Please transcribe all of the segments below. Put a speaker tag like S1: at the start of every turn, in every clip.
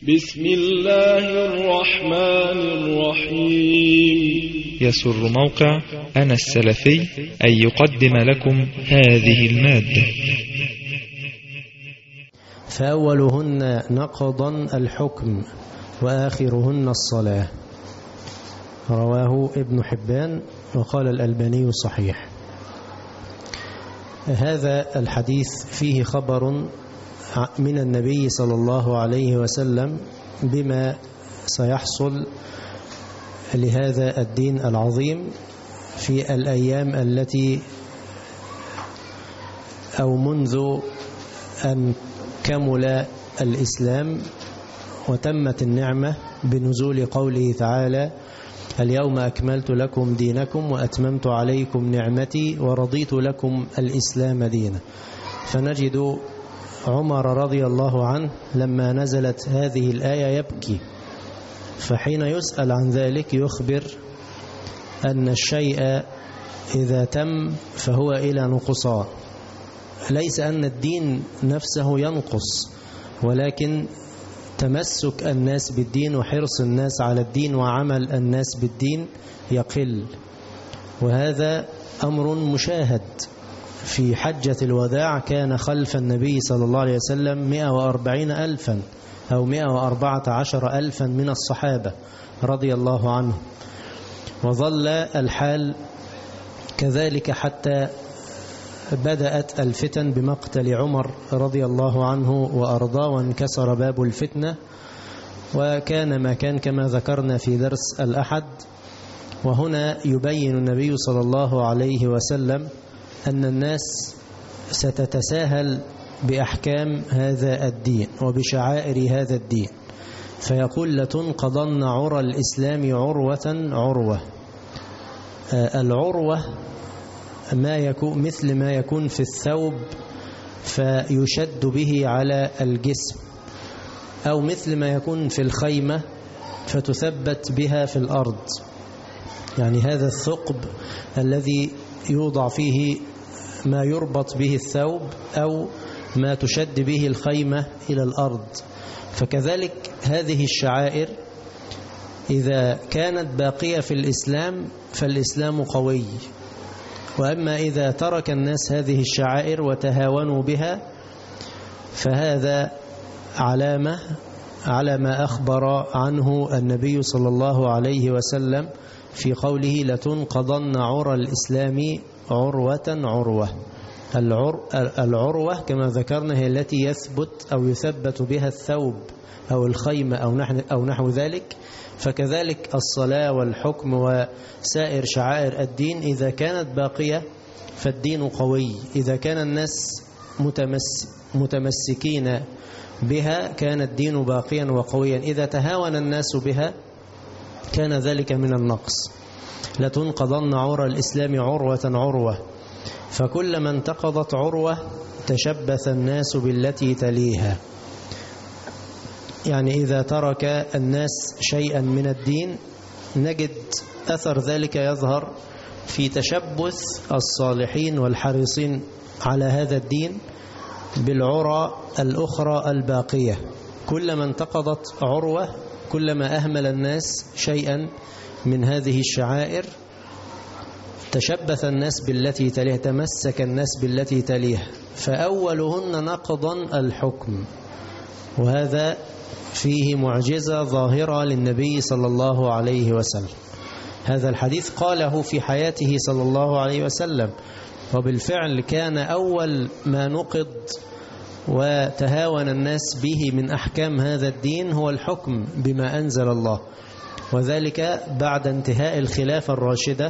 S1: بسم الله الرحمن الرحيم.
S2: يسر موقع أنا السلفي أن يقدم لكم هذه المادة.
S3: فأولهن نقضا الحكم وآخرهن الصلاة. رواه ابن حبان وقال الألباني صحيح. هذا الحديث فيه خبر من النبي صلى الله عليه وسلم بما سيحصل لهذا الدين العظيم في الأيام التي أو منذ أن كمل الإسلام وتمت النعمة بنزول قوله تعالى: اليوم أكملت لكم دينكم وأتممت عليكم نعمتي ورضيت لكم الإسلام دينا. فنجد عمر رضي الله عنه لما نزلت هذه الآية يبكي، فحين يسأل عن ذلك يخبر أن الشيء إذا تم فهو إلى نقصان، ليس أن الدين نفسه ينقص، ولكن تمسك الناس بالدين وحرص الناس على الدين وعمل الناس بالدين يقل. وهذا أمر مشاهد. في حجة الوداع كان خلف النبي صلى الله عليه وسلم 140,000 أو 114,000 من الصحابة رضي الله عنهم، وظل الحال كذلك حتى بدأت الفتن بمقتل عمر رضي الله عنه وأرضاه، وانكسر باب الفتنة، وكان ما كان كما ذكرنا في درس الأحد. وهنا يبين النبي صلى الله عليه وسلم أن الناس ستتساهل بأحكام هذا الدين وبشعائر هذا الدين، فيقول: لتنقضن عرى الإسلام عروة عروة. العروة ما يكون مثل ما يكون في الثوب فيشد به على الجسم، أو مثل ما يكون في الخيمة فتثبت بها في الأرض. يعني هذا الثقب الذي يوضع فيه ما يربط به الثوب أو ما تشد به الخيمة إلى الأرض. فكذلك هذه الشعائر إذا كانت باقية في الإسلام فالإسلام قوي، وأما إذا ترك الناس هذه الشعائر وتهاونوا بها فهذا علامة على ما أخبر عنه النبي صلى الله عليه وسلم في قوله: لتنقضن عرى الإسلام عروة عروة. العروة كما ذكرنا هي التي يثبت أو يثبت بها الثوب أو الخيمة أو نحو ذلك. فكذلك الصلاة والحكم وسائر شعائر الدين إذا كانت باقية فالدين قوي، إذا كان الناس متمسكين بها كان الدين باقيا وقويا، إذا تهاون الناس بها كان ذلك من النقص. لتنقضن عرى الإسلام عروة عروة، فكلما انتقضت عروة تشبث الناس بالتي تليها. يعني إذا ترك الناس شيئا من الدين نجد أثر ذلك يظهر في تشبث الصالحين والحريصين على هذا الدين بالعرى الأخرى الباقية. كلما انتقضت عروة كلما أهمل الناس شيئا من هذه الشعائر تشبث الناس بالتي تليها، تمسك الناس بالتي تليها. فأولهن نقضا الحكم، وهذا فيه معجزة ظاهرة للنبي صلى الله عليه وسلم. هذا الحديث قاله في حياته صلى الله عليه وسلم، وبالفعل كان أول ما نقض وتهاون الناس به من أحكام هذا الدين هو الحكم بما أنزل الله، وذلك بعد انتهاء الخلافة الراشدة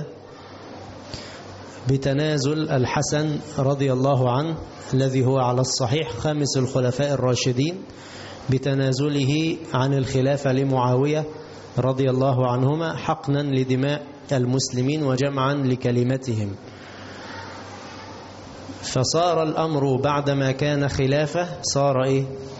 S3: بتنازل الحسن رضي الله عنه الذي هو على الصحيح خامس الخلفاء الراشدين، بتنازله عن الخلافة لمعاوية رضي الله عنهما حقنا لدماء المسلمين وجمعا لكلمتهم. فصار الأمر بعدما كان خلافة صار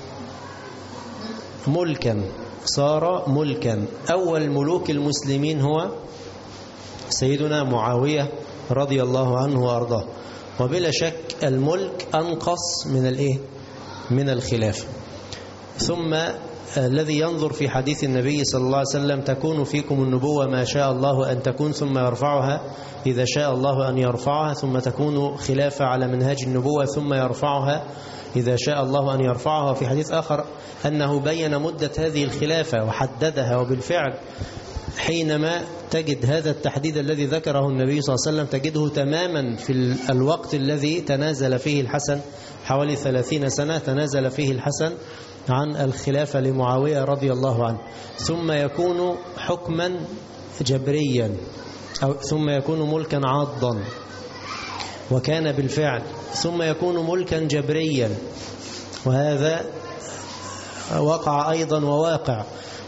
S3: ملكا، صار ملكا. أول ملوك المسلمين هو سيدنا معاوية رضي الله عنه وأرضاه، وبلا شك الملك أنقص من الخلافة. ثم الذي ينظر في حديث النبي صلى الله عليه وسلم تكون فيكم النبوة ما شاء الله أن تكون ثم يرفعها إذا شاء الله أن يرفعها، ثم تكون خلافة على منهاج النبوة ثم يرفعها إذا شاء الله أن يرفعها. في حديث آخر أنه بين مدة هذه الخلافة وحددها، وبالفعل حينما تجد هذا التحديد الذي ذكره النبي صلى الله عليه وسلم تجده تماما في الوقت الذي تنازل فيه الحسن حوالي 30 سنة تنازل فيه الحسن عن الخلافة لمعاوية رضي الله عنه، ثم يكون حكما جبريا أو ثم يكون ملكا عاضا، وكان بالفعل، ثم يكون ملكا جبريا، وهذا وقع أيضا وواقع،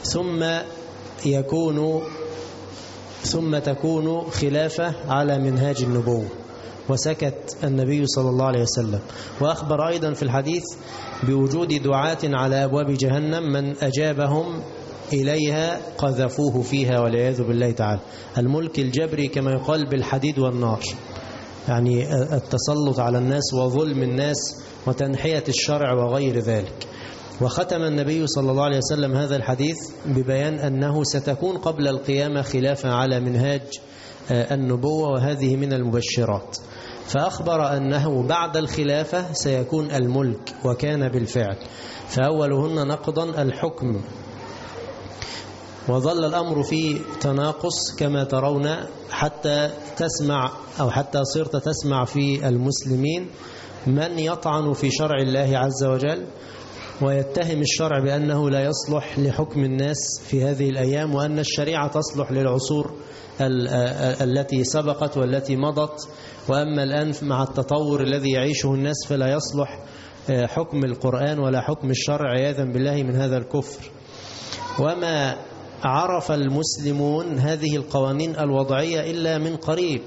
S3: ثم تكون خلافة على منهاج النبوة. وسكت النبي صلى الله عليه وسلم، وأخبر أيضا في الحديث بوجود دعاة على أبواب جهنم من أجابهم إليها قذفوه فيها والعياذ بالله تعالى. الملك الجبري كما يقال بالحديد والنار، يعني التسلط على الناس وظلم الناس وتنحية الشرع وغير ذلك. وختم النبي صلى الله عليه وسلم هذا الحديث ببيان أنه ستكون قبل القيامة خلافة على منهاج النبوة، وهذه من المبشرات. فأخبر أنه بعد الخلافة سيكون الملك، وكان بالفعل. فأولهن نقضا الحكم. وظل الأمر في تناقص كما ترون حتى تسمع أو حتى صرت تسمع في المسلمين من يطعن في شرع الله عز وجل ويتهم الشرع بأنه لا يصلح لحكم الناس في هذه الأيام، وأن الشريعة تصلح للعصور التي سبقت والتي مضت، وأما الآن مع التطور الذي يعيشه الناس فلا يصلح حكم القرآن ولا حكم الشرع عياذا بالله من هذا الكفر. وما عرف المسلمون هذه القوانين الوضعية إلا من قريب.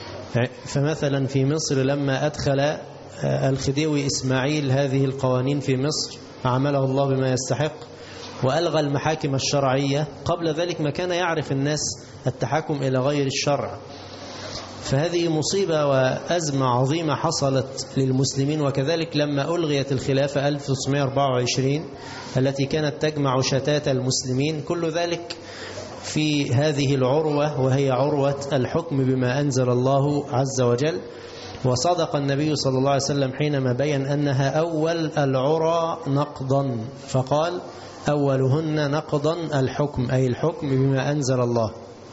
S3: فمثلا في مصر لما أدخل الخديوي إسماعيل هذه القوانين في مصر عمله الله بما يستحق وألغى المحاكم الشرعية، قبل ذلك ما كان يعرف الناس التحاكم إلى غير الشرع. فهذه مصيبة وأزمة عظيمة حصلت للمسلمين. وكذلك لما ألغيت الخلافة 1924 التي كانت تجمع شتات المسلمين، كل ذلك في هذه العروة، وهي عروة الحكم بما أنزل الله عز وجل. وصدق النبي صلى الله عليه وسلم حينما بين أنها أول العرى نقضا، فقال أولهن نقضا الحكم، أي الحكم بما أنزل الله.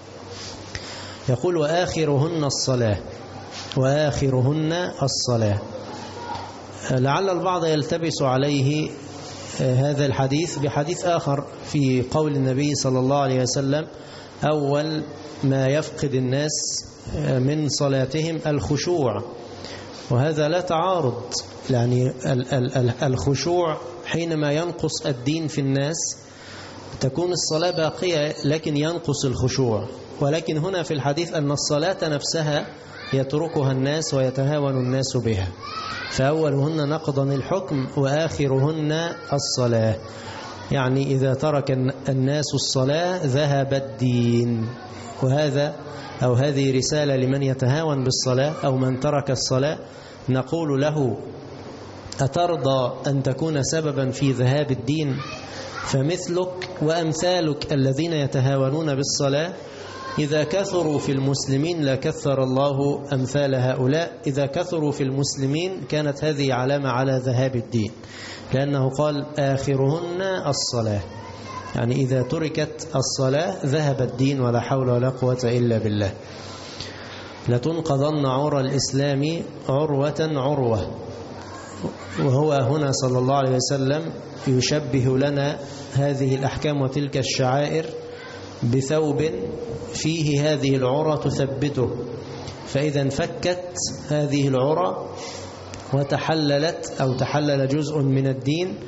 S3: يقول وآخرهن الصلاة، وآخرهن الصلاة. لعل البعض يلتبس عليه هذا الحديث بحديث آخر في قول النبي صلى الله عليه وسلم أول ما يفقد الناس من صلاتهم الخشوع، وهذا لا تعارض. يعني الخشوع حينما ينقص الدين في الناس تكون الصلاة باقية لكن ينقص الخشوع. ولكن هنا في الحديث أن الصلاة نفسها يتركها الناس ويتهاون الناس بها. فأولهن نقضا الحكم وآخرهن الصلاة، يعني إذا ترك الناس الصلاة ذهب الدين. وهذا أو هذه رسالة لمن يتهاون بالصلاة أو من ترك الصلاة، نقول له أترضى أن تكون سببا في ذهاب الدين؟ فمثلك وأمثالك الذين يتهاونون بالصلاة إذا كثروا في المسلمين لكثر الله أمثال هؤلاء. إذا كثروا في المسلمين كانت هذه علامة على ذهاب الدين، لأنه قال آخرهن الصلاة، يعني إذا تركت الصلاة ذهب الدين ولا حول ولا قوة إلا بالله. لتنقضن عرى الإسلام عروة عروة. وهو هنا صلى الله عليه وسلم يشبه لنا هذه الأحكام وتلك الشعائر بثوب فيه هذه العرى تثبته، فإذا انفكت هذه العرى وتحللت أو تحلل جزء من الدين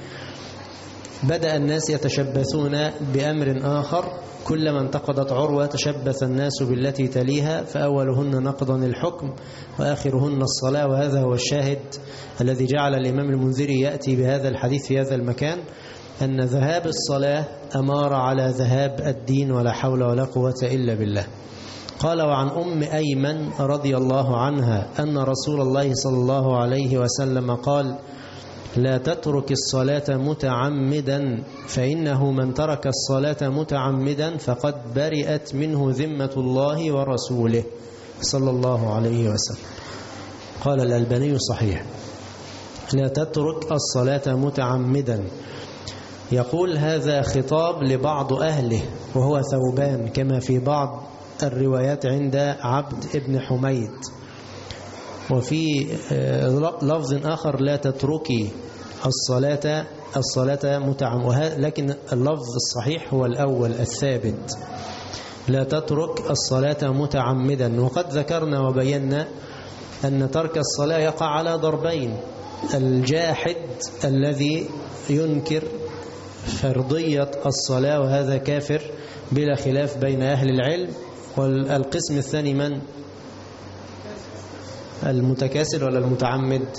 S3: بدأ الناس يتشبثون بأمر آخر. كلما انتقضت عروة تشبث الناس بالتي تليها. فأولهن نقضا الحكم وآخرهن الصلاة. وهذا هو الشاهد الذي جعل الإمام المنذري يأتي بهذا الحديث في هذا المكان، أن ذهاب الصلاة أمار على ذهاب الدين ولا حول ولا قوة إلا بالله. قال وعن أم أيمن رضي الله عنها أن رسول الله صلى الله عليه وسلم قال لا تترك الصلاة متعمدا فإنه من ترك الصلاة متعمدا فقد برئت منه ذمة الله ورسوله صلى الله عليه وسلم. قال الألباني صحيح. لا تترك الصلاة متعمدا. يقول هذا خطاب لبعض أهله وهو ثوبان كما في بعض الروايات عند عبد ابن حميد. وفي لفظ آخر لا تتركي الصلاة متعمدا، لكن اللفظ الصحيح هو الأول الثابت، لا تترك الصلاة متعمدا. وقد ذكرنا وبينا أن ترك الصلاة يقع على ضربين: الجاحد الذي ينكر فرضية الصلاة وهذا كافر بلا خلاف بين أهل العلم، والقسم الثاني من؟ المتكاسل ولا المتعمد؟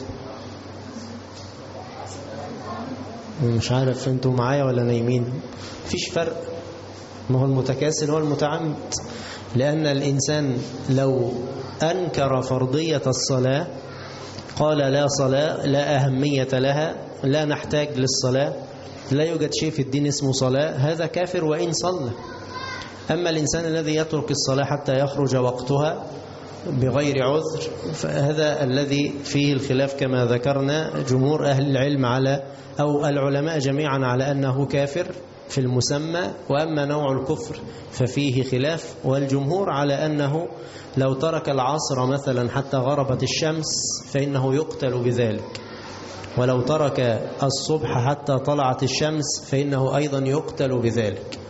S3: مش عارف انتوا معايا ولا نايمين. فيش فرق، ما هو المتكاسل والمتعمد، لأن الإنسان لو أنكر فرضية الصلاة قال لا صلاة، لا أهمية لها، لا نحتاج للصلاة، لا يوجد شيء في الدين اسمه صلاة، هذا كافر وإن صلى. أما الإنسان الذي يترك الصلاة حتى يخرج وقتها بغير عذر فهذا الذي فيه الخلاف كما ذكرنا. جمهور أهل العلم أو العلماء جميعا على أنه كافر في المسمى، وأما نوع الكفر ففيه خلاف، والجمهور على أنه لو ترك العصر مثلا حتى غربت الشمس فإنه يقتل بذلك، ولو ترك الصبح حتى طلعت الشمس فإنه أيضا يقتل بذلك.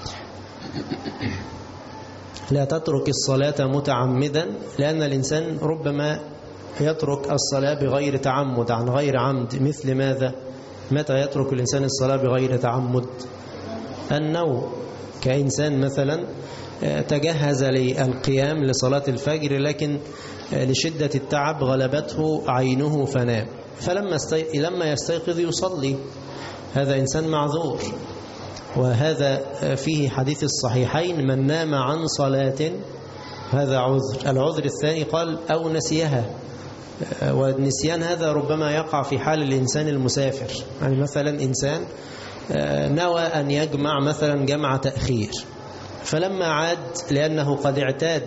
S3: لا تترك الصلاة متعمدا، لأن الإنسان ربما يترك الصلاة بغير تعمد عن غير عمد. مثل ماذا؟ متى يترك الإنسان الصلاة بغير تعمد؟ النوم، كإنسان مثلا تجهز للقيام لصلاة الفجر لكن لشدة التعب غلبته عينه فنام، فلما يستيقظ يصلي، هذا إنسان معذور. وهذا فيه حديث الصحيحين: من نام عن صلاة هذا عذر. العذر الثاني قال أو نسيها، والنسيان هذا ربما يقع في حال الإنسان المسافر. يعني مثلا إنسان نوى أن يجمع مثلا جمع تأخير، فلما عاد لأنه قد اعتاد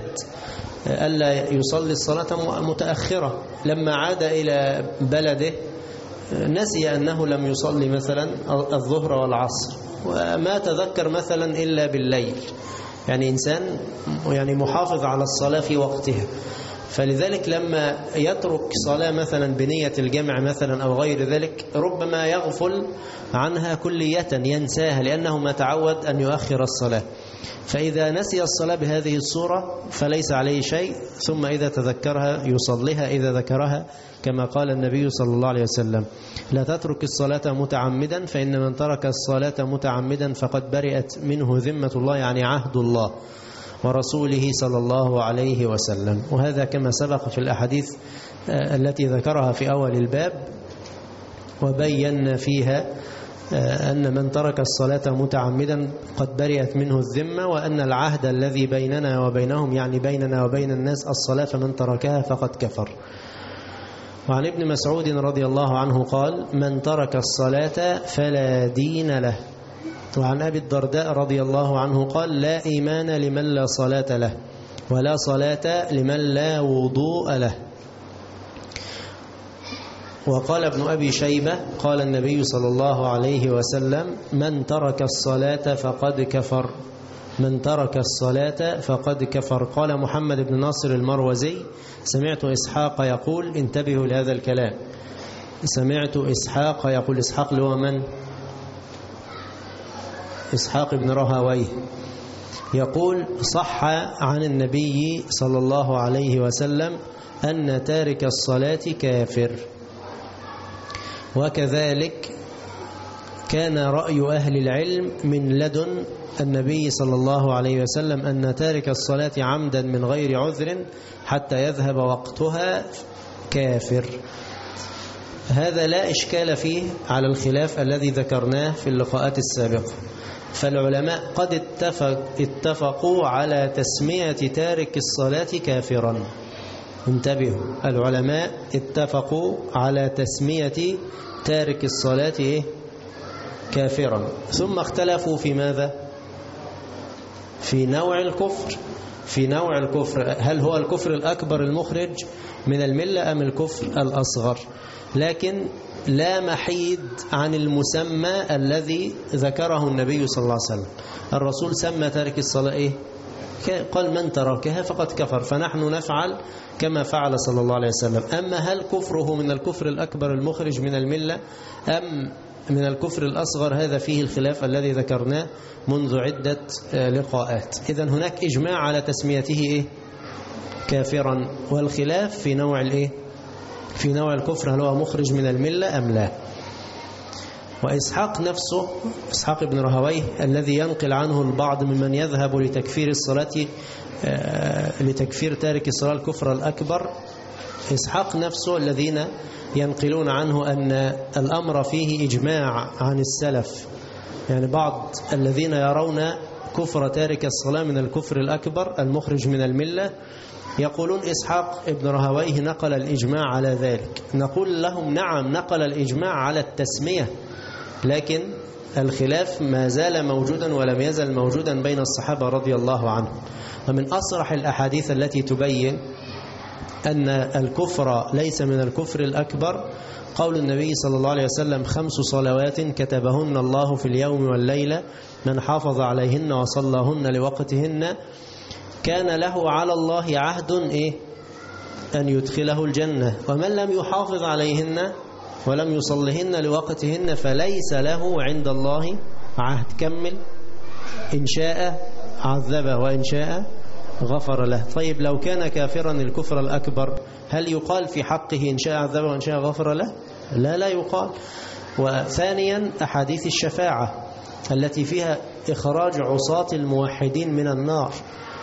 S3: ألا يصلي الصلاة متأخرة، لما عاد إلى بلده نسي أنه لم يصلي مثلا الظهر والعصر، وما تذكر مثلا إلا بالليل. يعني إنسان محافظ على الصلاة في وقتها، فلذلك لما يترك صلاة مثلا بنية الجمع مثلا أو غير ذلك ربما يغفل عنها كلية، ينساها لأنه ما تعود أن يؤخر الصلاة. فإذا نسي الصلاة بهذه الصورة فليس عليه شيء، ثم إذا تذكرها يصليها إذا ذكرها، كما قال النبي صلى الله عليه وسلم: لا تترك الصلاة متعمدا فإن من ترك الصلاة متعمدا فقد برئت منه ذمة الله، يعني عهد الله ورسوله صلى الله عليه وسلم. وهذا كما سبق في الأحاديث التي ذكرها في أول الباب، وبين فيها أن من ترك الصلاة متعمدا قد برئت منه الذمة، وأن العهد الذي بيننا وبينهم، يعني بيننا وبين الناس، الصلاة، فمن تركها فقد كفر. وعن ابن مسعود رضي الله عنه قال: من ترك الصلاة فلا دين له. وعن أبي الدرداء رضي الله عنه قال: لا إيمان لمن لا صلاة له، ولا صلاة لمن لا وضوء له. وقال ابن أبي شيبة: قال النبي صلى الله عليه وسلم: من ترك الصلاة فقد كفر، من ترك الصلاة فقد كفر. قال محمد بن ناصر المروزي: سمعت إسحاق يقول، انتبهوا لهذا الكلام، سمعت إسحاق يقول، إسحاق اللي هو من؟ إسحاق بن راهويه، يقول: صح عن النبي صلى الله عليه وسلم أن تارك الصلاة كافر. وكذلك كان رأي أهل العلم من لدن النبي صلى الله عليه وسلم أن تارك الصلاة عمدا من غير عذر حتى يذهب وقتها كافر. هذا لا إشكال فيه على الخلاف الذي ذكرناه في اللقاءات السابقة. فالعلماء قد اتفقوا على تسمية تارك الصلاة كافرا، انتبهوا، العلماء اتفقوا على تسمية تارك الصلاة إيه؟ كافرا، ثم اختلفوا في ماذا؟ في نوع الكفر. في نوع الكفر، هل هو الكفر الأكبر المخرج من الملة أم الكفر الأصغر؟ لكن لا محيد عن المسمى الذي ذكره النبي صلى الله عليه وسلم. الرسول سمى تارك الصلاة إيه؟ قال من تركها فقد كفر، فنحن نفعل كما فعل صلى الله عليه وسلم. أما هل كفره من الكفر الأكبر المخرج من الملة أم من الكفر الأصغر، هذا فيه الخلاف الذي ذكرناه منذ عدة لقاءات. إذن هناك إجماع على تسميته إيه؟ كافرا، والخلاف في نوع الإيه؟ في نوع الكفر، هل هو مخرج من الملة أم لا. وإسحاق نفسه، إسحاق بن راهويه الذي ينقل عنه البعض ممن يذهب لتكفير الصلاة لتكفير تارك الصلاة الكفر الأكبر، إسحاق نفسه الذين ينقلون عنه أن الأمر فيه إجماع عن السلف، يعني بعض الذين يرون كفر تارك الصلاة من الكفر الأكبر المخرج من الملة، يقولون إسحاق ابن راهويه نقل الإجماع على ذلك. نقول لهم نعم، نقل الإجماع على التسمية، لكن الخلاف ما زال موجودا ولم يزل موجودا بين الصحابة رضي الله عنهم. ومن أصرح الأحاديث التي تبين أن الكفر ليس من الكفر الأكبر قول النبي صلى الله عليه وسلم: 5 صلوات كتبهن الله في اليوم والليلة من حافظ عليهن وصلىهن لوقتهن كان له على الله عهد إيه؟ أن يدخله الجنة، ومن لم يحافظ عليهن ولم يصلهن لوقتهن فليس له عند الله عهد. كمل: إن شاء عذبه وإن شاء غفر له. طيب لو كان كافرا الكفر الأكبر هل يقال في حقه إن شاء عذبه وإن شاء غفر له؟ لا يقال. وثانيا أحاديث الشفاعة التي فيها إخراج عصاة الموحدين من النار،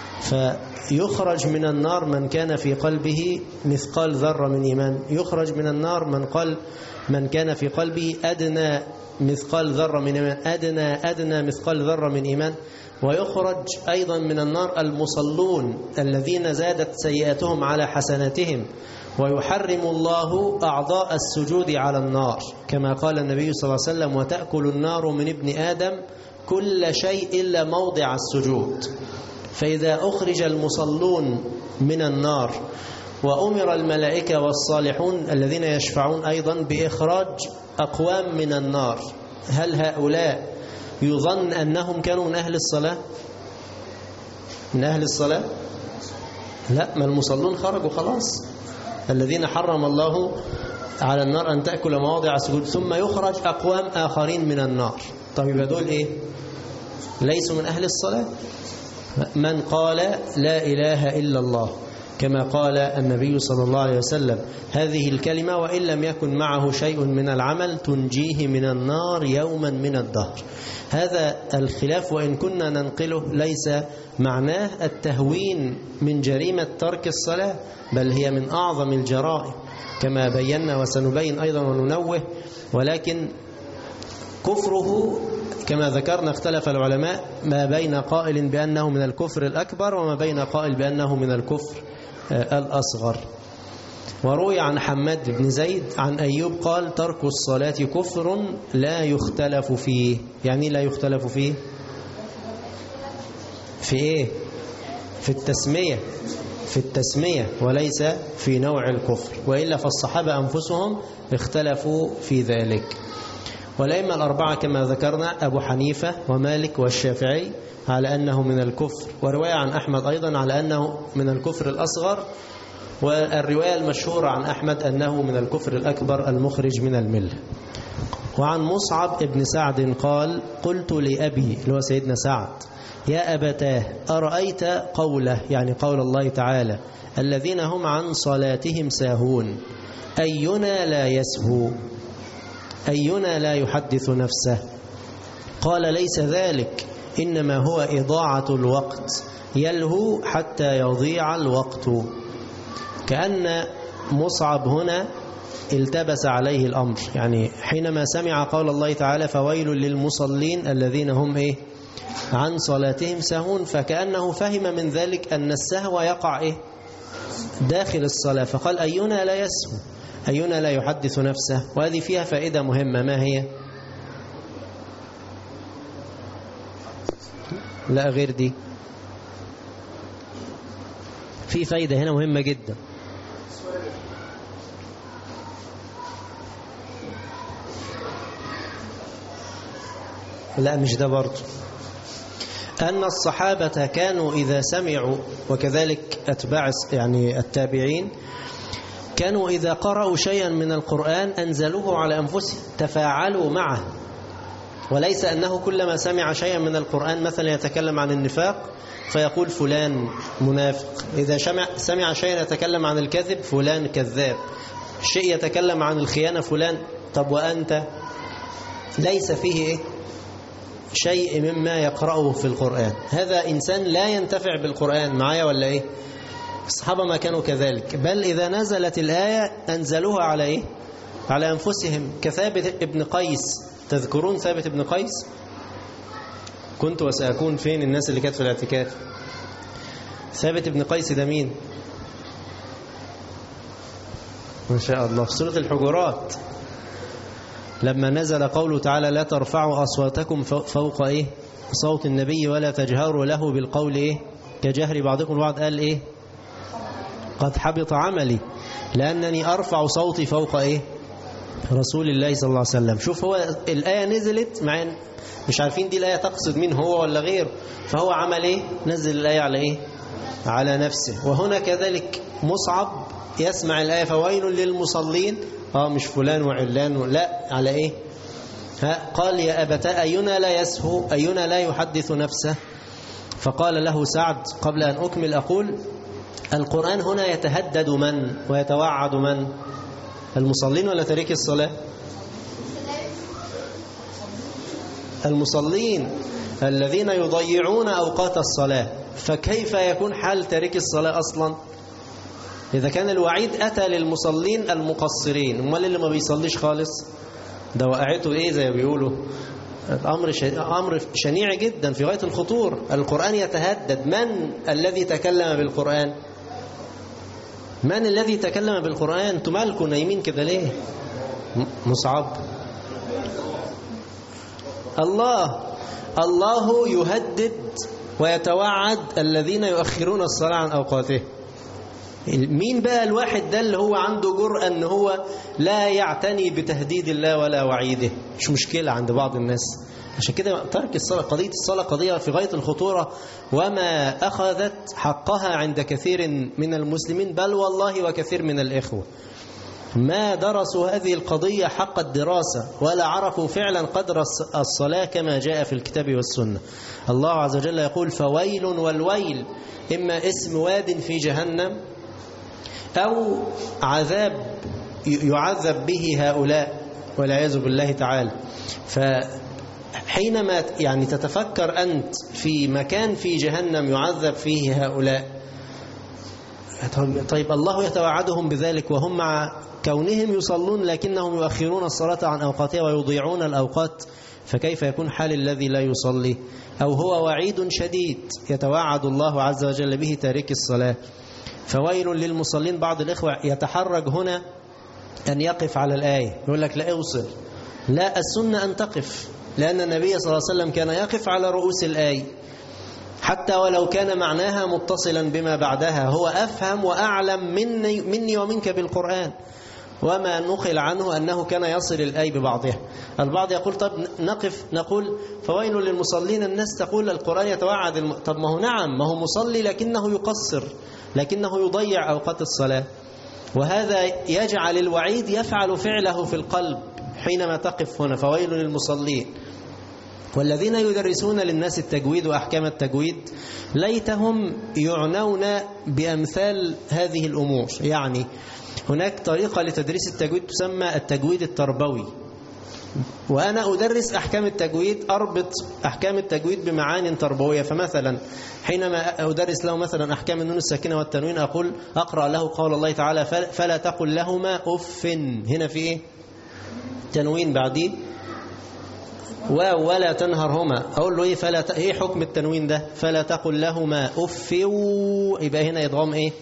S3: فيخرج من النار من كان في قلبه مثقال ذرة من إيمان، يخرج من النار من كان في قلبه أدنى مثقال ذرة من إيمان، أدنى مثقال ذرة من إيمان، ويخرج أيضا من النار المصلون الذين زادت سيئاتهم على حسناتهم، ويحرم الله أعضاء السجود على النار كما قال النبي صلى الله عليه وسلم: وتأكل النار من ابن آدم كل شيء إلا موضع السجود. فإذا أخرج المصلون من النار وأمر الملائكة والصالحون الذين يشفعون أيضا بإخراج أقوام من النار، هل هؤلاء يظن أنهم كانوا من أهل الصلاة؟ من أهل الصلاة؟ لا، ما المصلون خرجوا خلاص، الذين حرم الله على النار أن تأكل مواضع السجود، ثم يخرج أقوام آخرين من النار. طيب دول إيه؟ ليسوا من أهل الصلاة. من قال لا إله إلا الله كما قال النبي صلى الله عليه وسلم: هذه الكلمة وإن لم يكن معه شيء من العمل تنجيه من النار يوما من الدهر. هذا الخلاف وإن كنا ننقله ليس معناه التهوين من جريمة ترك الصلاة، بل هي من أعظم الجرائم كما بينا وسنبين أيضا وننوه. ولكن كفره كما ذكرنا اختلف العلماء ما بين قائل بأنه من الكفر الأكبر وما بين قائل بأنه من الكفر الأصغر. وروي عن حماد بن زيد عن أيوب قال: ترك الصلاة كفر لا يختلف فيه. يعني لا يختلف فيه في إيه؟ في التسمية وليس في نوع الكفر، وإلا فالصحابة أنفسهم اختلفوا في ذلك. والأئمة الأربعة كما ذكرنا أبو حنيفة ومالك والشافعي على أنه من الكفر، ورواية عن أحمد أيضا على أنه من الكفر الأصغر، والرواية المشهورة عن أحمد أنه من الكفر الأكبر المخرج من الملة. وعن مصعب ابن سعد قال: قلت لأبي اللي هو سيدنا سعد: يا أبتاه أرأيت قوله، يعني قول الله تعالى: الذين هم عن صلاتهم ساهون، أينا لا يسهو، أينا لا يحدث نفسه؟ قال: ليس ذلك، إنما هو إضاعة الوقت، يلهو حتى يضيع الوقت. كأن مصعب هنا التبس عليه الأمر، يعني حينما سمع قول الله تعالى: فويل للمصلين الذين هم إيه؟ عن صلاتهم سهون، فكأنه فهم من ذلك أن السهو يقع إيه؟ داخل الصلاة، فقال أينا لا يسهو، أينا لا يحدث نفسه. وهذه فيها فائدة مهمة. ما هي؟ لا غير دي، في فايدة هنا مهمة جدا. لا مش ده برضه. أن الصحابة كانوا إذا سمعوا، وكذلك أتباع يعني التابعين، كانوا إذا قرأوا شيئا من القرآن أنزلوه على أنفسهم، تفاعلوا معه. وليس أنه كلما سمع شيئا من القرآن مثلا يتكلم عن النفاق فيقول فلان منافق، إذا سمع شيئا يتكلم عن الكذب فلان كذاب، شيء يتكلم عن الخيانة فلان. طب وأنت ليس فيه شيء مما يقرأه في القرآن، هذا إنسان لا ينتفع بالقرآن. معايا ولا إيه؟ الصحابة ما كانوا كذلك، بل إذا نزلت الآية أنزلوها على على أنفسهم، كثابت ابن قيس. تذكرون ثابت ابن قيس؟ كنت وسأكون فين الناس اللي كانت في الاعتكاف؟ ثابت ابن قيس ده مين؟ ما شاء الله، في سورة الحجرات لما نزل قوله تعالى لا ترفعوا أصواتكم فوق صوت النبي ولا تجهروا له بالقول كجهر بعضكم البعض، قال قد حبط عملي لأنني أرفع صوتي فوق رسول الله صلى الله عليه وسلم. شوف، هو الآية نزلت مع مش عارفين دي الآية تقصد مين، هو ولا غيره، فهو عمل نزل الآية على على نفسه. وهنا كذلك مصعب يسمع الآية فويل للمصلين، مش فلان وعلان، لا، على قال يا أبتاء أينا لا يسهو، أينا لا يحدث نفسه. فقال له سعد قبل أن أكمل أقول القرآن هنا يتهدد من ويتوعد من؟ المصلين ولا تارك الصلاة؟ المصلين الذين يضيعون أوقات الصلاة. فكيف يكون حال تارك الصلاة أصلا إذا كان الوعيد أتى للمصلين المقصرين؟ امال اللي ما بيصليش خالص ده وقعته زي ما بيقولوا؟ أمر شنيع جدا في غاية الخطور. القرآن يتهدد. من الذي تكلم بالقرآن؟ من الذي تكلم بالقرآن؟ انتم مالكم نايمين كده ليه؟ مصعب. الله يهدد ويتوعد الذين يؤخرون الصلاة عن أوقاته. مين بقى الواحد ده اللي هو عنده جرأة أن هو لا يعتني بتهديد الله ولا وعيده؟ مش مشكلة عند بعض الناس. عشان كده ترك الصلاة، قضية الصلاة قضية في غاية الخطورة، وما أخذت حقها عند كثير من المسلمين، بل والله وكثير من الإخوة ما درسوا هذه القضية حق الدراسة ولا عرفوا فعلا قدر الصلاة كما جاء في الكتاب والسنة. الله عز وجل يقول فويل، والويل إما اسم واد في جهنم أو عذاب يعذب به هؤلاء والعياذ بالله تعالى. فحينما تتفكر أنت في مكان في جهنم يعذب فيه هؤلاء، طيب الله يتوعدهم بذلك وهم مع كونهم يصلون لكنهم يؤخرون الصلاة عن أوقاتها ويضيعون الأوقات، فكيف يكون حال الذي لا يصلي؟ أو هو وعيد شديد يتوعد الله عز وجل به تارك الصلاة. فويل للمصلين. بعض الإخوة يتحرج هنا أن يقف على الآية، يقول لك لا أوصل، لا، السنة أن تقف، لأن النبي صلى الله عليه وسلم كان يقف على رؤوس الآية حتى ولو كان معناها متصلا بما بعدها. هو أفهم وأعلم مني ومنك بالقرآن، وما نقل عنه أنه كان يصل الآية ببعضها. البعض يقول طب نقف نقول فويل للمصلين، الناس تقول القرآن يتوعد طب ما هو نعم، ما هو مصلي لكنه يقصر، لكنه يضيع أوقات الصلاة، وهذا يجعل الوعيد يفعل فعله في القلب حينما تقف هنا فويل للمصلين. والذين يدرسون للناس التجويد وأحكام التجويد ليتهم يعنون بأمثال هذه الأمور. يعني هناك طريقة لتدريس التجويد تسمى التجويد التربوي، وأنا أدرس أحكام التجويد أربط أحكام التجويد بمعان تربوية. فمثلا حينما أدرس له مثلا أحكام النون الساكنة والتنوين أقرأ له قول الله تعالى فلا تقل لهما أف، هنا في إيه؟ تنوين بعديه، ولا تنهرهما، أقول له إيه؟ إيه حكم التنوين ده؟ فلا تقل لهما أف، يبقى هنا إدغام إيه؟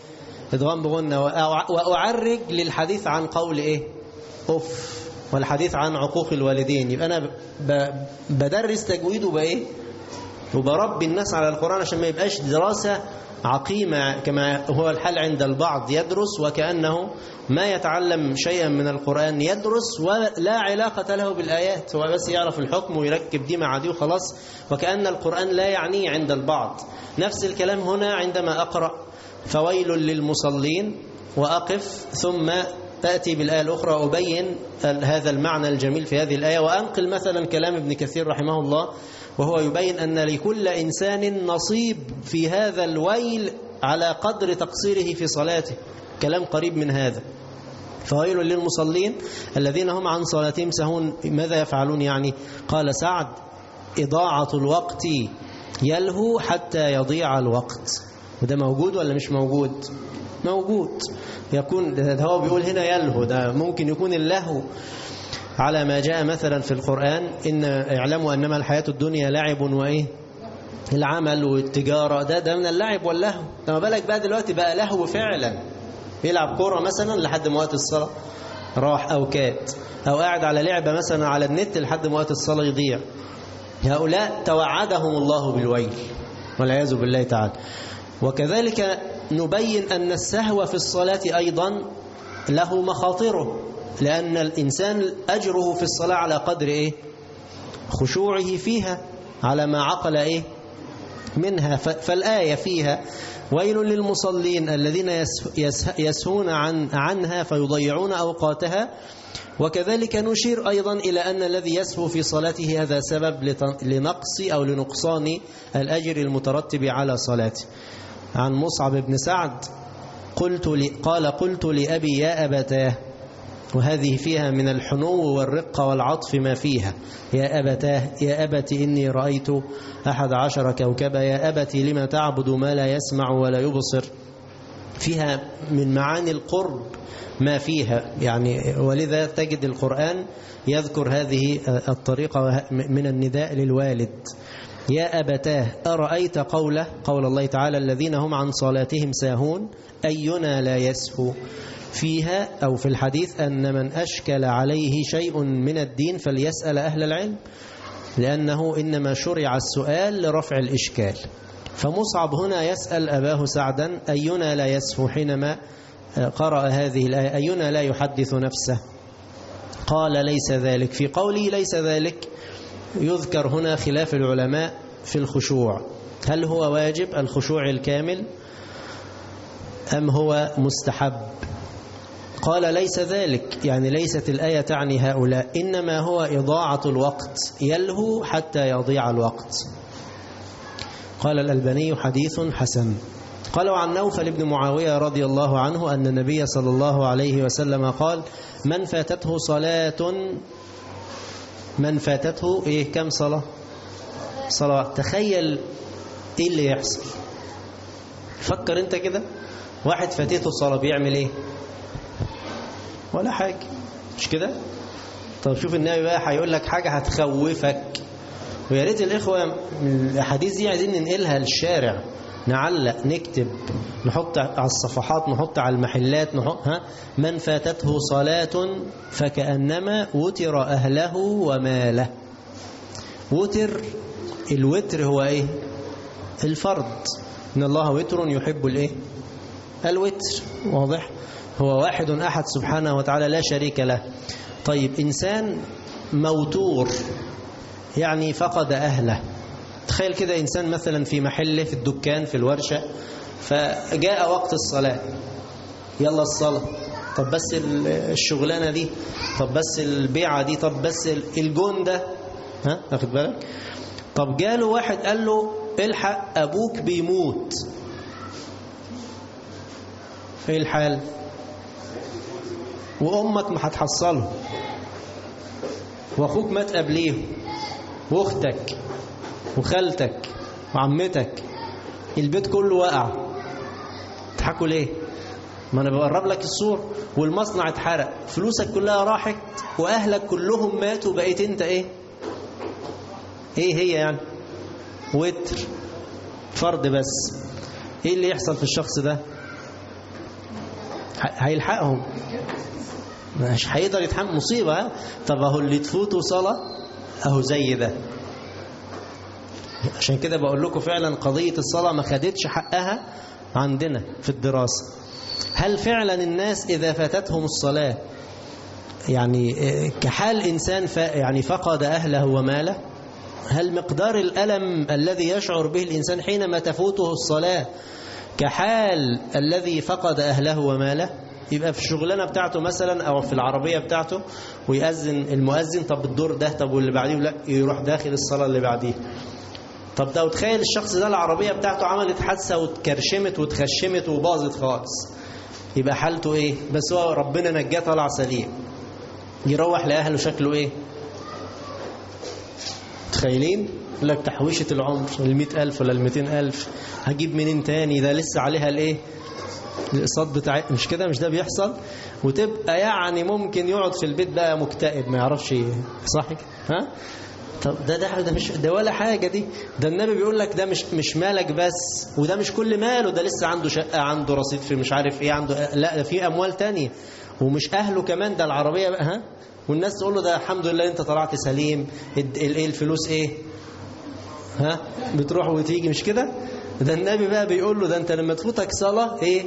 S3: إدغام بغنة. وأعرج للحديث عن قول إيه أف، والحديث عن عقوق الوالدين. يبقى أنا بدرس تجويد وبإيه وبربي الناس على القرآن عشان ما يبقاش دراسة عقيمة كما هو الحال عند البعض، يدرس وكأنه ما يتعلم شيئا من القرآن، يدرس ولا علاقة له بالآيات، هو بس يعرف الحكم ويركب دي مع دي وخلاص، وكأن القرآن لا يعنيه عند البعض. نفس الكلام هنا عندما أقرأ فويل للمصلين وأقف ثم تأتي بالآية الأخرى أبين هذا المعنى الجميل في هذه الآية، وأنقل مثلا كلام ابن كثير رحمه الله وهو يبين أن لكل إنسان نصيب في هذا الويل على قدر تقصيره في صلاته، كلام قريب من هذا. فويل للمصلين الذين هم عن صلاتهم سهون. ماذا يفعلون يعني؟ قال سعد إضاعة الوقت يلهو حتى يضيع الوقت. وده موجود ولا مش موجود؟ موجود. يكون هو بيقول هنا يلهو، ده ممكن يكون اللهو على ما جاء مثلا في القرآن إن اعلموا أنما الحياة الدنيا لعب وإيه العمل والتجارة، ده من اللعب واللهو. لما بالك بقى دلوقتي بقى لهو فعلا، يلعب كورة مثلا لحد ما وقت الصلاة راح أو كات، أو قاعد على لعبة مثلا على النت لحد ما وقت الصلاة يضيع. هؤلاء توعدهم الله بالويل والعياذ بالله تعالى. وكذلك نبين أن السهو في الصلاة أيضا له مخاطره، لأن الإنسان أجره في الصلاة على قدر إيه خشوعه فيها، على ما عقل إيه منها. فالآية فيها ويل للمصلين الذين يسهون عنها فيضيعون أوقاتها. وكذلك نشير أيضا إلى أن الذي يسهو في صلاته هذا سبب لنقص أو لنقصان الأجر المترتب على صلاته. عن مصعب بن سعد قلت لأبي يا أبتاه، وهذه فيها من الحنو والرقة والعطف ما فيها. يا أبتاه يا أبت إني رأيت 11 كوكبا، يا أبت لما تعبد ما لا يسمع ولا يبصر. فيها من معاني القرب ما فيها يعني، ولذا تجد القرآن يذكر هذه الطريقة من النداء للوالد. يا أبتاه أرأيت قول الله تعالى الذين هم عن صلاتهم ساهون أينا لا يسهو. فيها أو في الحديث أن من أشكل عليه شيء من الدين فليسأل أهل العلم، لأنه إنما شرع السؤال لرفع الإشكال. فمصعب هنا يسأل أباه سعدا أينا لا يسهو حينما قرأ هذه الآية أينا لا يحدث نفسه. قال ليس ذلك. في قوله ليس ذلك يذكر هنا خلاف العلماء في الخشوع، هل هو واجب الخشوع الكامل أم هو مستحب؟ قال ليس ذلك، يعني ليست الآية تعني هؤلاء، إنما هو إضاعة الوقت يلهو حتى يضيع الوقت. قال الألباني حديث حسن. قالوا عن نوفل بن معاوية رضي الله عنه أن النبي صلى الله عليه وسلم قال من فاتته صلاة، من فاتته إيه كم صلاة. تخيل إيه اللي يحصل. فكر أنت كده، واحد فاتته الصلاة بيعمل إيه؟ ولا حاجة، مش كده؟ طب شوف النبي بقى هيقول لك حاجة هتخوفك، ويا ريت الإخوة الأحاديث دي عايزين ننقلها للشارع، نعلق نكتب نحط على الصفحات نحط على المحلات نحط من فاتته صلاة فكأنما وتر أهله وماله. وتر، الوتر هو إيه؟ الفرد. إن الله وتر يحب الإيه؟ الوتر. واضح؟ هو واحد أحد سبحانه وتعالى لا شريك له. طيب إنسان موتور يعني فقد أهله. تخيل كده إنسان مثلا في محله في الدكان في الورشة، فجاء وقت الصلاة، يلا الصلاة، طب بس الشغلانة دي، طب بس البيعة دي، طب بس الجون ده، أخذ بالك؟ طب جاله واحد قال له الحق أبوك بيموت، ايه الحال؟ وأمك ما هتحصله، وأخوك مات قبليه، وأختك وخالتك وعمتك، البيت كله وقع. تضحكوا ليه؟ ما أنا بقرب لك الصور. والمصنع اتحرق، فلوسك كلها راحت، وأهلك كلهم ماتوا، بقيت أنت إيه هي يعني وتر فرد بس. إيه اللي يحصل في الشخص ده؟ هيلحقهم؟ مش هيقدر يتحمل مصيبة. طب اهو اللي تفوتوا صلاة اهو زي ده. عشان كده بقول لكم فعلا قضية الصلاة ما خدتش حقها عندنا في الدراسة. هل فعلا الناس إذا فاتتهم الصلاة يعني كحال إنسان يعني فقد أهله وماله؟ هل مقدار الألم الذي يشعر به الإنسان حينما تفوته الصلاة كحال الذي فقد أهله وماله؟ يبقى في الشغلانة بتاعته مثلا أو في العربية بتاعته ويأذن المؤذن، طب الدور ده، طب واللي بعديه، لا يروح داخل الصلاة اللي بعديه. طب ده وتخيل الشخص ده العربية بتاعته عملت حادثة وتكرشمت وتخشمت وباظت خالص، يبقى حالته ايه؟ بس هو ربنا نجاه طلع سليم، يروح لأهله شكله ايه؟ تخيلين؟ يقول لك تحويشة العمر 100,000 ولا 200,000 هجيب منين تاني؟ ده لسه عليها الايه؟ الاقساط بتاع، مش كده؟ مش ده بيحصل؟ وتبقى يعني ممكن يقعد في البيت بقى مكتئب ما يعرفش صح كده؟ ها؟ طب ده مش ده ولا حاجة دي. ده النبي بيقول لك ده مش مالك بس، وده مش كل ماله، ده لسه عنده شقة، عنده رصيد في مش عارف ايه، عنده لا ده في اموال تانية، ومش اهله كمان، ده العربية بقى. ها؟ والناس تقول له ده الحمد لله انت طلعت سليم، ايه الفلوس ايه؟ ها؟ بتروح وتيجي، مش كده؟ ده النبي بقى بيقول له ده انت لما تفوتك صلاة ايه؟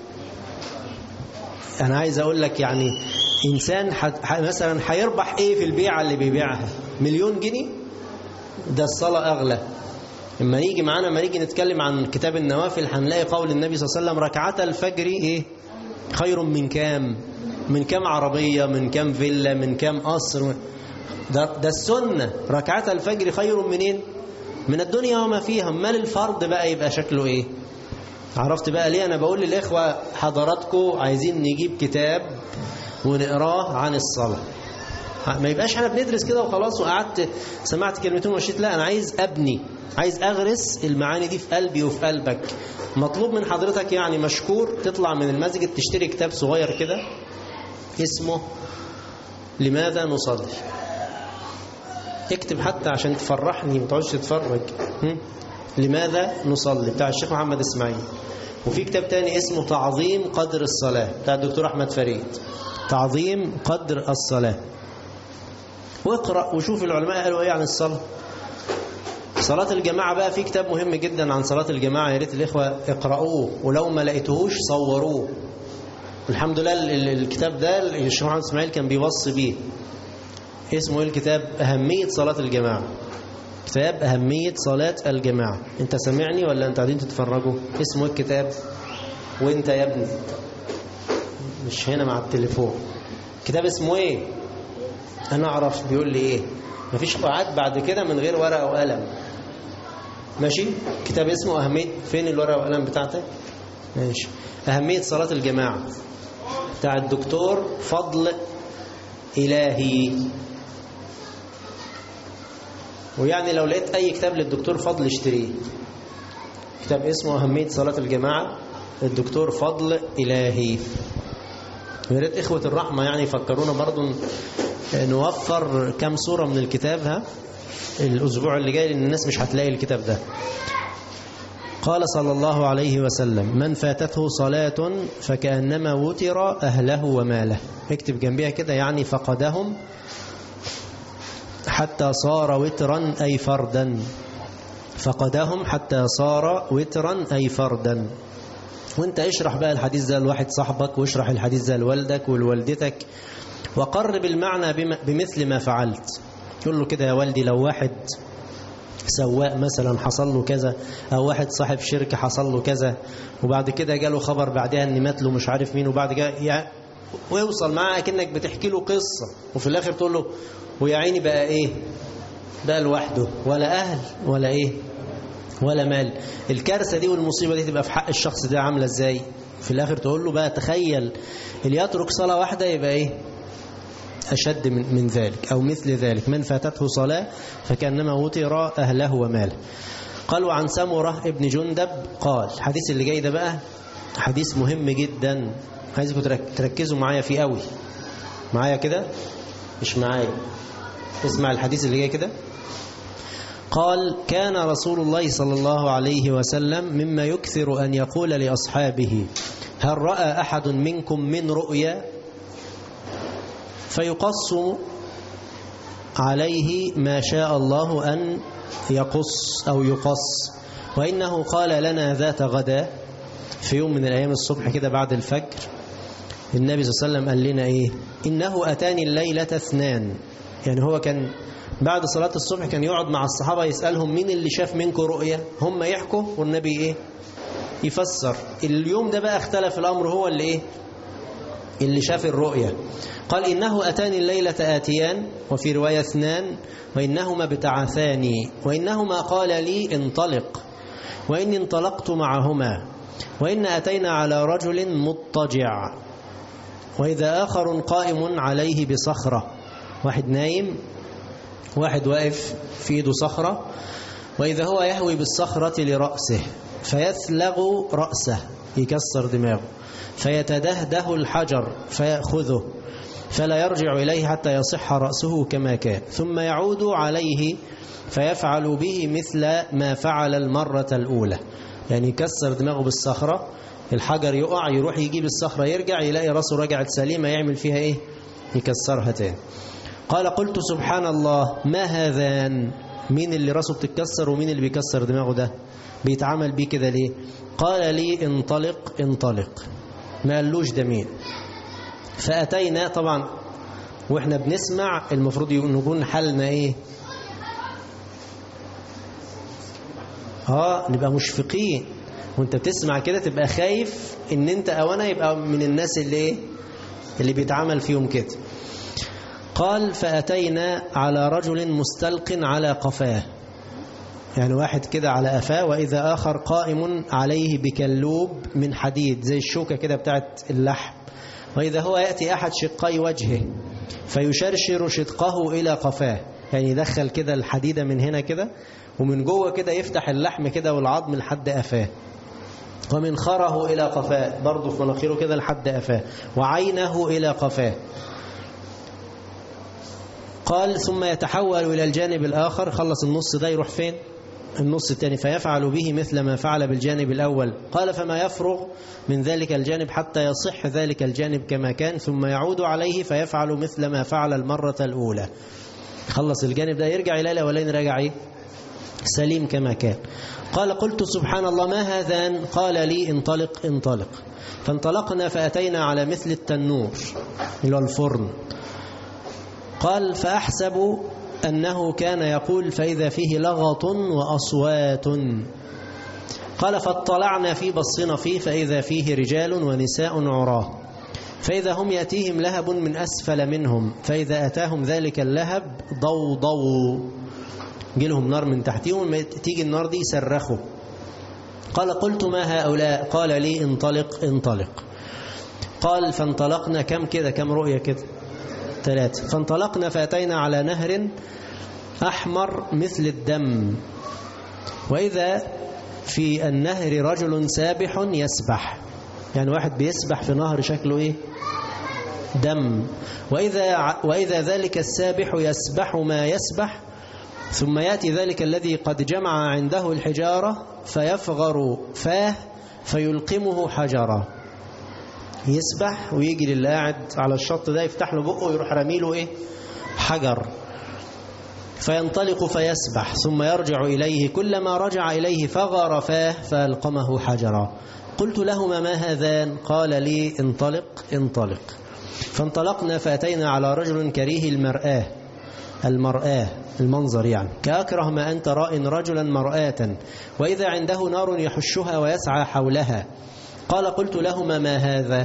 S3: انا عايز اقول لك يعني انسان مثلا هيربح ايه في البيعة اللي بيبيعها؟ 1,000,000 جنيه. ده الصلاة اغلى. لما نيجي معانا ما نيجي نتكلم عن كتاب النوافل هنلاقي قول النبي صلى الله عليه وسلم ركعتا الفجر ايه؟ خير من كام؟ من كام عربية، من كام فيلا، من كام قصر. ده السنة. ركعتا الفجر خير منين؟ من الدنيا وما فيها. مال الفرض بقى يبقى شكله ايه؟ عرفت بقى ليه انا بقول للاخوة حضراتكم عايزين نجيب كتاب ونقراه عن الصلاة، ما يبقاش احنا بندرس كده وخلاص وقعدت سمعت كلمتين ومشيت. لا، انا عايز ابني، عايز اغرس المعاني دي في قلبي وفي قلبك. مطلوب من حضرتك يعني مشكور تطلع من المسجد تشتري كتاب صغير كده اسمه لماذا نصلي. اكتب حتى عشان تفرحني ما تقعدش تتفرج. لماذا نصلي بتاع الشيخ محمد اسماعيل. وفي كتاب تاني اسمه تعظيم قدر الصلاة بتاع الدكتور أحمد فريد. تعظيم قدر الصلاة. واقرأ وشوف العلماء قالوا ايه عن الصلاة. صلاة الجماعة بقى في كتاب مهم جدا عن صلاة الجماعة، يا ريت الإخوة اقرأوه، ولو ما لقيتوهوش صوروه. الحمد لله الكتاب ده الشيخ محمد اسماعيل كان بيوصي بيه. اسمه ايه الكتاب؟ أهمية صلاة الجماعة. كتاب أهمية صلاة الجماعة. انت سمعني ولا انت قاعدين تتفرجوا؟ اسمه ايه الكتاب؟ وانت يا ابني مش هنا مع التليفون. كتاب اسمه ايه؟ انا اعرف بيقول لي ايه. مفيش قاعات بعد كده من غير ورقة وقلم. ماشي؟ كتاب اسمه أهمية. فين الورقة والقلم بتاعتك؟ ماشي. أهمية صلاة الجماعة بتاع الدكتور فضل إلهي. ويعني لو لقيت أي كتاب للدكتور فضل اشتريه. كتاب اسمه أهمية صلاة الجماعة الدكتور فضل إلهي. يا ريت إخوة الرحمة يعني يفكرونا برضو نوفر كم صورة من الكتاب الأسبوع اللي جاي، لأن الناس مش هتلاقي الكتاب ده. قال صلى الله عليه وسلم من فاتته صلاة فكأنما وتر أهله وماله. اكتب جنبها كده يعني فقدهم حتى صار وترا أي فردا. فقدهم حتى صار وترا أي فردا. وانت اشرح بقى الحديث ده لواحد صاحبك، واشرح الحديث ده لوالدك ولوالدتك، وقرب المعنى بمثل ما فعلت. يقول له كده يا والدي لو واحد سواق مثلا حصل له كذا، او واحد صاحب شركة حصل له كذا، وبعد كده جاله خبر بعدها ان مات له مش عارف مين، وبعد كده ويوصل معاه كأنك بتحكي له قصة، وفي الاخر تقول له ويا عيني بقى ايه؟ بقى لوحده، ولا اهل ولا ايه ولا مال. الكارثة دي والمصيبة دي تبقى في حق الشخص ده عاملة ازاي؟ في الاخر تقول له بقى تخيل اللي يترك صلاة واحدة يبقى ايه؟ أشد من ذلك أو مثل ذلك. من فاتته صلاة فكأنما وتر أهله وماله. قالوا عن سمرة ابن جندب قال. الحديث اللي جاي ده بقى حديث مهم جدا، عايزكم تركزوا معايا فيه قوي. معايا كده؟ مش معايا؟ اسمع الحديث اللي جاي كده. قال كان رسول الله صلى الله عليه وسلم مما يكثر أن يقول لأصحابه هل رأى أحد منكم من رؤيا؟ فيقص عليه ما شاء الله أن يقص أو يقص. وإنه قال لنا ذات غدا في يوم من الأيام الصبح كده بعد الفجر، النبي صلى الله عليه وسلم قال لنا إيه؟ إنه أتاني الليلة 2. يعني هو كان بعد صلاة الصبح كان يقعد مع الصحابة يسألهم مين اللي شاف منكم رؤيا، هم يحكوا والنبي إيه؟ يفسر. اليوم ده بقى اختلف الأمر، هو اللي إيه؟ اللي شاف الرؤيا. قال إنه أتاني الليلة آتيان، وفي رواية 2، وإنهما ابتعثاني، وإنهما قال لي انطلق، وإني انطلقت معهما، وإن أتينا على رجل مضطجع، وإذا آخر قائم عليه بصخرة، واحد نايم واحد واقف في يده صخرة، وإذا هو يهوي بالصخرة لرأسه فيثلغ رأسه، يكسر دماغه، فيتدهده الحجر فيأخذه فلا يرجع إليه حتى يصح رأسه كما كان، ثم يعود عليه فيفعل به مثل ما فعل المرة الأولى. يعني يكسر دماغه بالصخرة، الحجر يقع، يروح يجيب الصخرة، يرجع يلاقي رأسه رجعت سليمة، يعمل فيها إيه؟ يكسرها تاني. قال قلت سبحان الله ما هذان؟ مين اللي رأسه بتتكسر ومين اللي بيكسر دماغه ده؟ بيتعامل بيه كده ليه؟ قال لي انطلق انطلق، ما قالوش ده مين. فأتينا، طبعا وإحنا بنسمع المفروض نكون حالنا إيه؟ نبقى مشفقين، وانت بتسمع كده تبقى خايف ان انت او انا يبقى من الناس اللي ايه؟ اللي بيتعامل فيهم كده. قال فأتينا على رجل مستلق على قفاه، يعني واحد كده على قفاه، وإذا آخر قائم عليه بكلوب من حديد زي الشوكة كده بتاعت اللحم، وإذا هو يأتي أحد شقي وجهه فيشرشر شدقه إلى قفاه، يعني يدخل كده الحديدة من هنا كده ومن جوه كده يفتح اللحم كده والعظم لحد قفاه، ومنخره إلى قفاه، برضه في مناخيره كده لحد قفاه، وعينه إلى قفاه. قال ثم يتحول إلى الجانب الآخر، خلص النص ده يروح فين؟ النص الثاني، فيفعل به مثل ما فعل بالجانب الأول. قال فما يفرغ من ذلك الجانب حتى يصح ذلك الجانب كما كان، ثم يعود عليه فيفعل مثل ما فعل المرة الأولى. خلص الجانب ده يرجع إلى الأولين، راجع إيه؟ سليم كما كان. قال قلت سبحان الله ما هذان؟ قال لي انطلق انطلق. فانطلقنا فأتينا على مثل التنور اللي هو الفرن. قال فأحسب أنه كان يقول فإذا فيه لغط وأصوات. قال فاطلعنا فيه، بصينا فيه، فإذا فيه رجال ونساء عراه، فإذا هم يأتيهم لهب من أسفل منهم، فإذا أتاهم ذلك اللهب ضوضوا، جيلهم نار من تحتهم، تيجي النار دي يصرخوا. قال قلت ما هؤلاء؟ قال لي انطلق انطلق. قال فانطلقنا، كم كده؟ كم رؤية كده؟ 3. فانطلقنا فأتينا على نهر أحمر مثل الدم، وإذا في النهر رجل سابح يسبح، يعني واحد بيسبح في نهر شكله إيه؟ دم. وإذا ذلك السابح يسبح ما يسبح، ثم يأتي ذلك الذي قد جمع عنده الحجارة فيفغر فاه فيلقمه حجرا، يسبح ويجي للي قاعد على الشط ده يفتح له بقه ويروح رميله إيه؟ حجر، فينطلق فيسبح ثم يرجع إليه، كلما رجع إليه فغر فاه فألقمه حجرا. قلت لهما ما هذان؟ قال لي انطلق انطلق. فانطلقنا فأتينا على رجل كريه المرآة المنظر، يعني كأكره ما أنت راء رجلا مرآة، وإذا عنده نار يحشها ويسعى حولها. قال قلت لهما ما هذا؟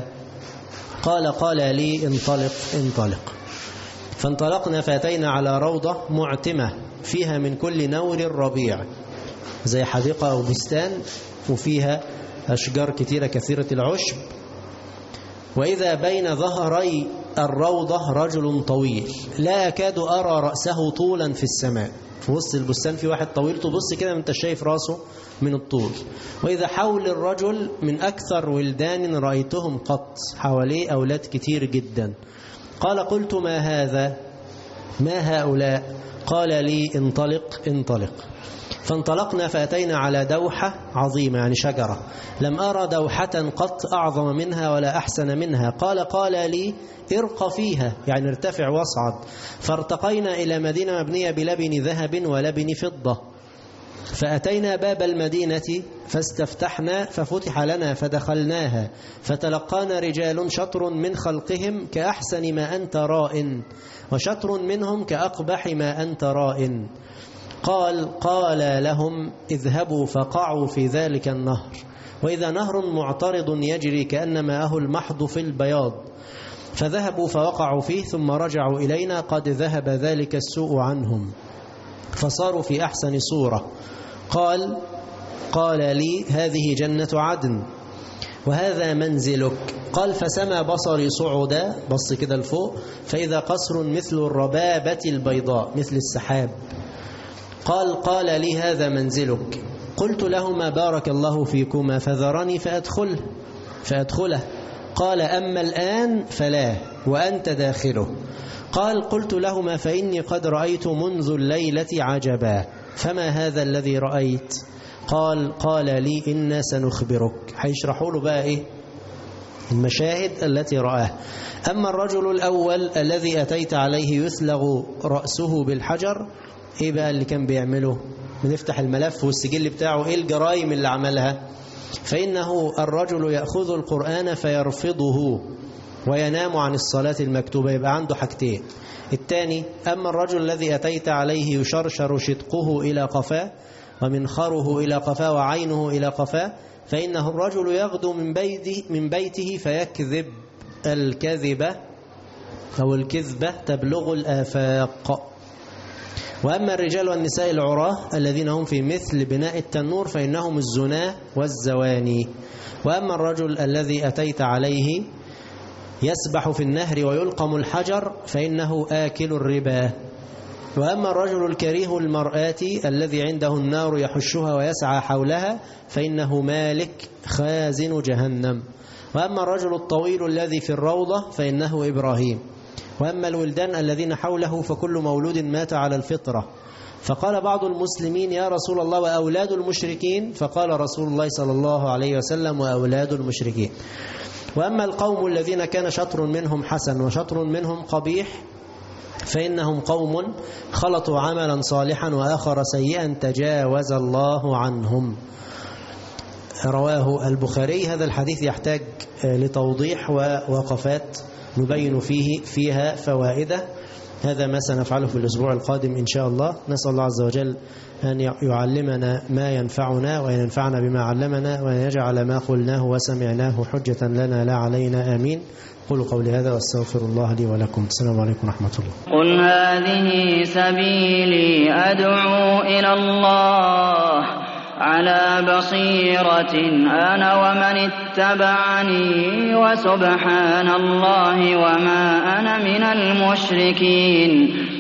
S3: قال لي انطلق انطلق. فانطلقنا فأتينا على روضة معتمة فيها من كل نور ربيع، زي حديقة أو بستان، وفيها أشجار كثيرة كثيرة العشب، وإذا بين ظهري الروضة رجل طويل لا أكاد أرى رأسه طولا في السماء، في وسط البستان في واحد طويل تبص كده أنت شايف رأسه من الطول. وإذا حول الرجل من أكثر ولدان رأيتهم قط، حواليه أولاد كتير جدا. قال قلت ما هذا؟ ما هؤلاء؟ قال لي انطلق انطلق. فانطلقنا فأتينا على دوحة عظيمة، يعني شجرة، لم أرى دوحة قط أعظم منها ولا أحسن منها. قال لي ارق فيها، يعني ارتفع واصعد. فارتقينا إلى مدينة مبنية بلبن ذهب ولبن فضة، فأتينا باب المدينة فاستفتحنا ففتح لنا فدخلناها، فتلقانا رجال شطر من خلقهم كأحسن ما أنت راء، وشطر منهم كأقبح ما أنت راء. قال لهم اذهبوا فقعوا في ذلك النهر، وإذا نهر معترض يجري كأن ماءه المحض في البياض. فذهبوا فوقعوا فيه ثم رجعوا إلينا قد ذهب ذلك السوء عنهم، فصاروا في أحسن صورة. قال لي هذه جنة عدن وهذا منزلك. قال فسمى بصري صعدا، بص كده لفوق، فإذا قصر مثل الربابة البيضاء مثل السحاب. قال لي هذا منزلك. قلت لهما بارك الله فيكما، فذرني فأدخله. قال أما الآن فلا وأنت داخله. قلت لهما فإني قد رأيت منذ الليلة عجبا. فما هذا الذي رأيت؟ قال لي إنا سنخبرك. هيشرحوا له بقى إيه المشاهد التي رآه. أما الرجل الأول الذي أتيت عليه يثلغ رأسه بالحجر، إيه بقى اللي كان بيعمله؟ بنفتح الملف والسجل بتاعه، إيه الجرائم اللي عملها؟ فإنه الرجل يأخذ القرآن فيرفضه وينام عن الصلاة المكتوبة، يبقى عنده حاجتين. الثاني أما الرجل الذي أتيت عليه يشرشر شدقه إلى قفاه ومنخره إلى قفاه وعينه إلى قفاه، فإنه الرجل يغدو من بيته فيكذب الكذبة أو الكذبة تبلغ الآفاق. وأما الرجال والنساء العراة الذين هم في مثل بناء التنور فإنهم الزنا والزواني. وأما الرجل الذي أتيت عليه يسبح في النهر ويلقم الحجر فإنه آكل الربا. وأما الرجل الكريه المرآة الذي عنده النار يحشها ويسعى حولها فإنه مالك خازن جهنم. وأما الرجل الطويل الذي في الروضة فإنه إبراهيم. وأما الولدان الذين حوله فكل مولود مات على الفطرة. فقال بعض المسلمين يا رسول الله وأولاد المشركين؟ فقال رسول الله صلى الله عليه وسلم وأولاد المشركين. وأما القوم الذين كان شطر منهم حسن وشطر منهم قبيح فإنهم قوم خلطوا عملا صالحا وآخر سيئا تجاوز الله عنهم. رواه البخاري. هذا الحديث يحتاج لتوضيح ووقفات نبين فيها فوائده. هذا ما سنفعله في الأسبوع القادم إن شاء الله. نسأل الله عز وجل أن يعلمنا ما ينفعنا وأن ينفعنا بما علمنا وأن يجعل ما قلناه وسمعناه حجة لنا لا علينا. آمين. قولوا قولي هذا واستغفر الله لي ولكم. السلام عليكم ورحمة الله.
S4: قل هذه سبيلي أدعو إلى الله على بصيرة أنا ومن اتبعني وسبحان الله وما أنا من المشركين.